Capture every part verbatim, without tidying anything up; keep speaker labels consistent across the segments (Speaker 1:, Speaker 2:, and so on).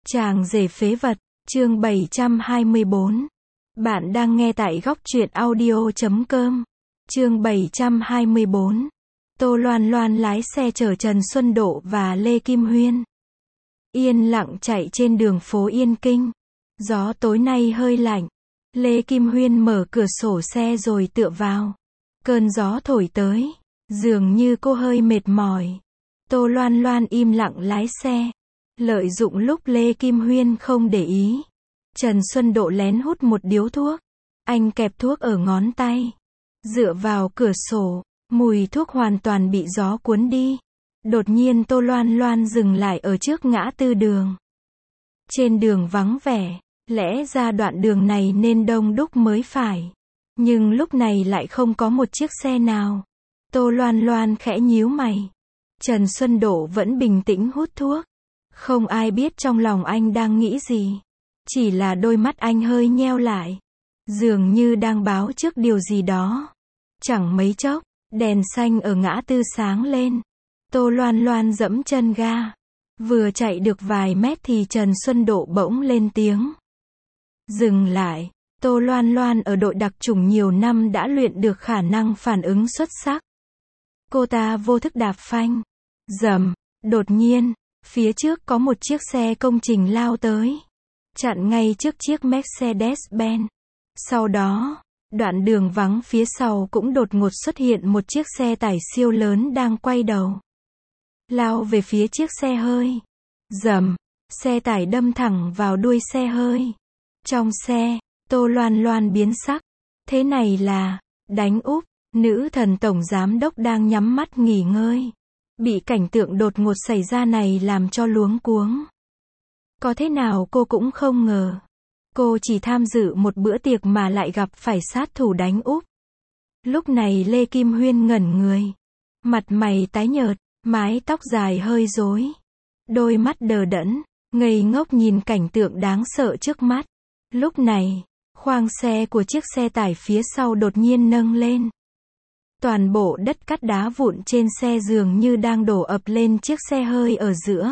Speaker 1: Chàng rể phế vật, chương bảy trăm hai mươi bốn. Bạn đang nghe tại góc truyện audio chấm com. Chương bảy trăm hai mươi bốn. Tô Loan Loan lái xe chở Trần Xuân Độ và Lê Kim Huyên. Yên lặng chạy trên đường phố Yên Kinh. Gió tối nay hơi lạnh. Lê Kim Huyên mở cửa sổ xe rồi tựa vào. Cơn gió thổi tới. Dường như cô hơi mệt mỏi. Tô Loan Loan im lặng lái xe. Lợi dụng lúc Lê Kim Huyên không để ý. Trần Xuân Độ lén hút một điếu thuốc. Anh kẹp thuốc ở ngón tay. Dựa vào cửa sổ. Mùi thuốc hoàn toàn bị gió cuốn đi. Đột nhiên Tô Loan Loan dừng lại ở trước ngã tư đường. Trên đường vắng vẻ. Lẽ ra đoạn đường này nên đông đúc mới phải. Nhưng lúc này lại không có một chiếc xe nào. Tô Loan Loan khẽ nhíu mày. Trần Xuân Độ vẫn bình tĩnh hút thuốc. Không ai biết trong lòng anh đang nghĩ gì. Chỉ là đôi mắt anh hơi nheo lại. Dường như đang báo trước điều gì đó. Chẳng mấy chốc, đèn xanh ở ngã tư sáng lên. Tô Loan Loan giẫm chân ga. Vừa chạy được vài mét thì Trần Xuân Độ bỗng lên tiếng. Dừng lại. Tô Loan Loan ở đội đặc chủng nhiều năm đã luyện được khả năng phản ứng xuất sắc. Cô ta vô thức đạp phanh. Rầm. Đột nhiên, phía trước có một chiếc xe công trình lao tới. Chặn ngay trước chiếc Mercedes-Benz. Sau đó, đoạn đường vắng phía sau cũng đột ngột xuất hiện một chiếc xe tải siêu lớn đang quay đầu. Lao về phía chiếc xe hơi. Rầm. Xe tải đâm thẳng vào đuôi xe hơi. Trong xe, Tô Loan Loan biến sắc. Thế này là đánh úp. Nữ thần tổng giám đốc đang nhắm mắt nghỉ ngơi. Bị cảnh tượng đột ngột xảy ra này làm cho luống cuống. Có thế nào cô cũng không ngờ. Cô chỉ tham dự một bữa tiệc mà lại gặp phải sát thủ đánh úp. Lúc này Lê Kim Huyên ngẩn người. Mặt mày tái nhợt, mái tóc dài hơi rối. Đôi mắt đờ đẫn, ngây ngốc nhìn cảnh tượng đáng sợ trước mắt. Lúc này, khoang xe của chiếc xe tải phía sau đột nhiên nâng lên. Toàn bộ đất cát đá vụn trên xe dường như đang đổ ập lên chiếc xe hơi ở giữa.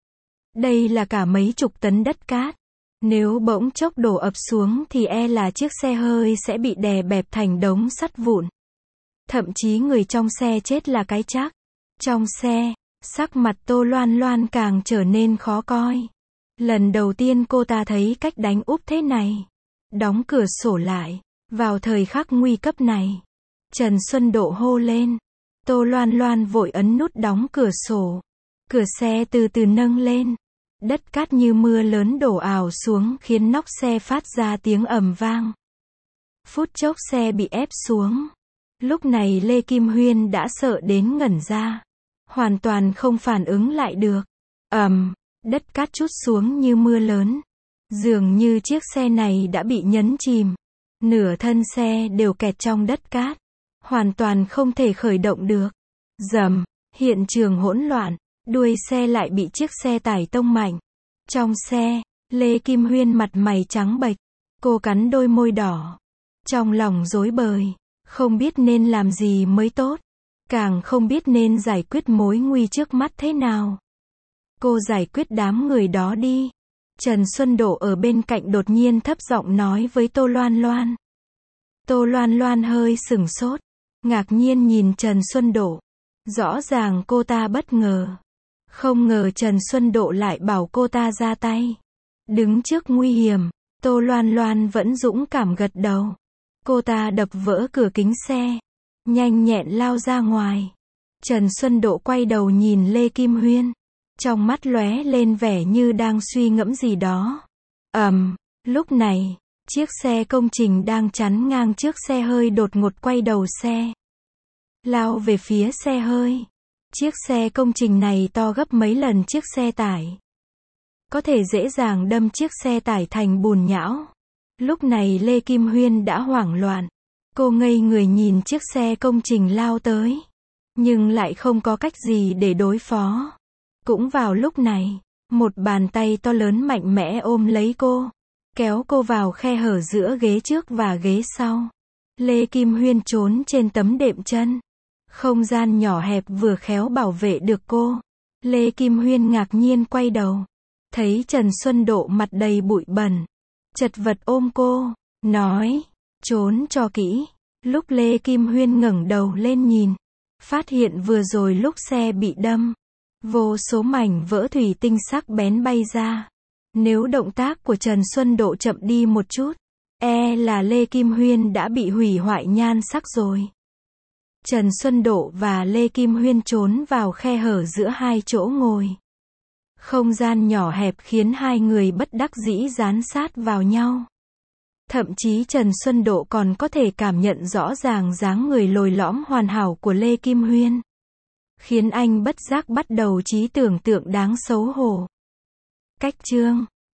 Speaker 1: Đây là cả mấy chục tấn đất cát. Nếu bỗng chốc đổ ập xuống thì e là chiếc xe hơi sẽ bị đè bẹp thành đống sắt vụn. Thậm chí người trong xe chết là cái chắc. Trong xe, sắc mặt Tô Loan Loan càng trở nên khó coi. Lần đầu tiên cô ta thấy cách đánh úp thế này. Đóng cửa sổ lại. Vào thời khắc nguy cấp này, Trần Xuân Độ hô lên. Tô Loan Loan vội ấn nút đóng cửa sổ. Cửa xe từ từ nâng lên. Đất cát như mưa lớn đổ ào xuống khiến nóc xe phát ra tiếng ầm vang. Phút chốc xe bị ép xuống. Lúc này Lê Kim Huyên đã sợ đến ngẩn ra. Hoàn toàn không phản ứng lại được. Ầm, đất cát trút xuống như mưa lớn. Dường như chiếc xe này đã bị nhấn chìm. Nửa thân xe đều kẹt trong đất cát. Hoàn toàn không thể khởi động được. Rầm, hiện trường hỗn loạn. Đuôi xe lại bị chiếc xe tải tông mạnh. Trong xe, Lê Kim Huyên mặt mày trắng bệch. Cô cắn đôi môi đỏ. Trong lòng rối bời. Không biết nên làm gì mới tốt. Càng không biết nên giải quyết mối nguy trước mắt thế nào. Cô giải quyết đám người đó đi. Trần Xuân Độ ở bên cạnh đột nhiên thấp giọng nói với Tô Loan Loan. Tô Loan Loan hơi sửng sốt. Ngạc nhiên nhìn Trần Xuân Độ. Rõ ràng cô ta bất ngờ. Không ngờ Trần Xuân Độ lại bảo cô ta ra tay. Đứng trước nguy hiểm, Tô Loan Loan vẫn dũng cảm gật đầu. Cô ta đập vỡ cửa kính xe. Nhanh nhẹn lao ra ngoài. Trần Xuân Độ quay đầu nhìn Lê Kim Huyên. Trong mắt lóe lên vẻ như đang suy ngẫm gì đó. Ầm, lúc này, chiếc xe công trình đang chắn ngang trước xe hơi đột ngột quay đầu xe. Lao về phía xe hơi. Chiếc xe công trình này to gấp mấy lần chiếc xe tải. Có thể dễ dàng đâm chiếc xe tải thành bùn nhão. Lúc này Lê Kim Huyên đã hoảng loạn. Cô ngây người nhìn chiếc xe công trình lao tới. Nhưng lại không có cách gì để đối phó. Cũng vào lúc này, một bàn tay to lớn mạnh mẽ ôm lấy cô. Kéo cô vào khe hở giữa ghế trước và ghế sau. Lê Kim Huyên trốn trên tấm đệm chân. Không gian nhỏ hẹp vừa khéo bảo vệ được cô. Lê Kim Huyên ngạc nhiên quay đầu. Thấy Trần Xuân Độ mặt đầy bụi bẩn, chật vật ôm cô, nói, trốn cho kỹ. Lúc Lê Kim Huyên ngẩng đầu lên nhìn, phát hiện vừa rồi lúc xe bị đâm, vô số mảnh vỡ thủy tinh sắc bén bay ra. Nếu động tác của Trần Xuân Độ chậm đi một chút, e là Lê Kim Huyên đã bị hủy hoại nhan sắc rồi. Trần Xuân Độ và Lê Kim Huyên trốn vào khe hở giữa hai chỗ ngồi. Không gian nhỏ hẹp khiến hai người bất đắc dĩ dán sát vào nhau. Thậm chí Trần Xuân Độ còn có thể cảm nhận rõ ràng dáng người lồi lõm hoàn hảo của Lê Kim Huyên, khiến anh bất giác bắt đầu trí tưởng tượng đáng xấu hổ. Cách chương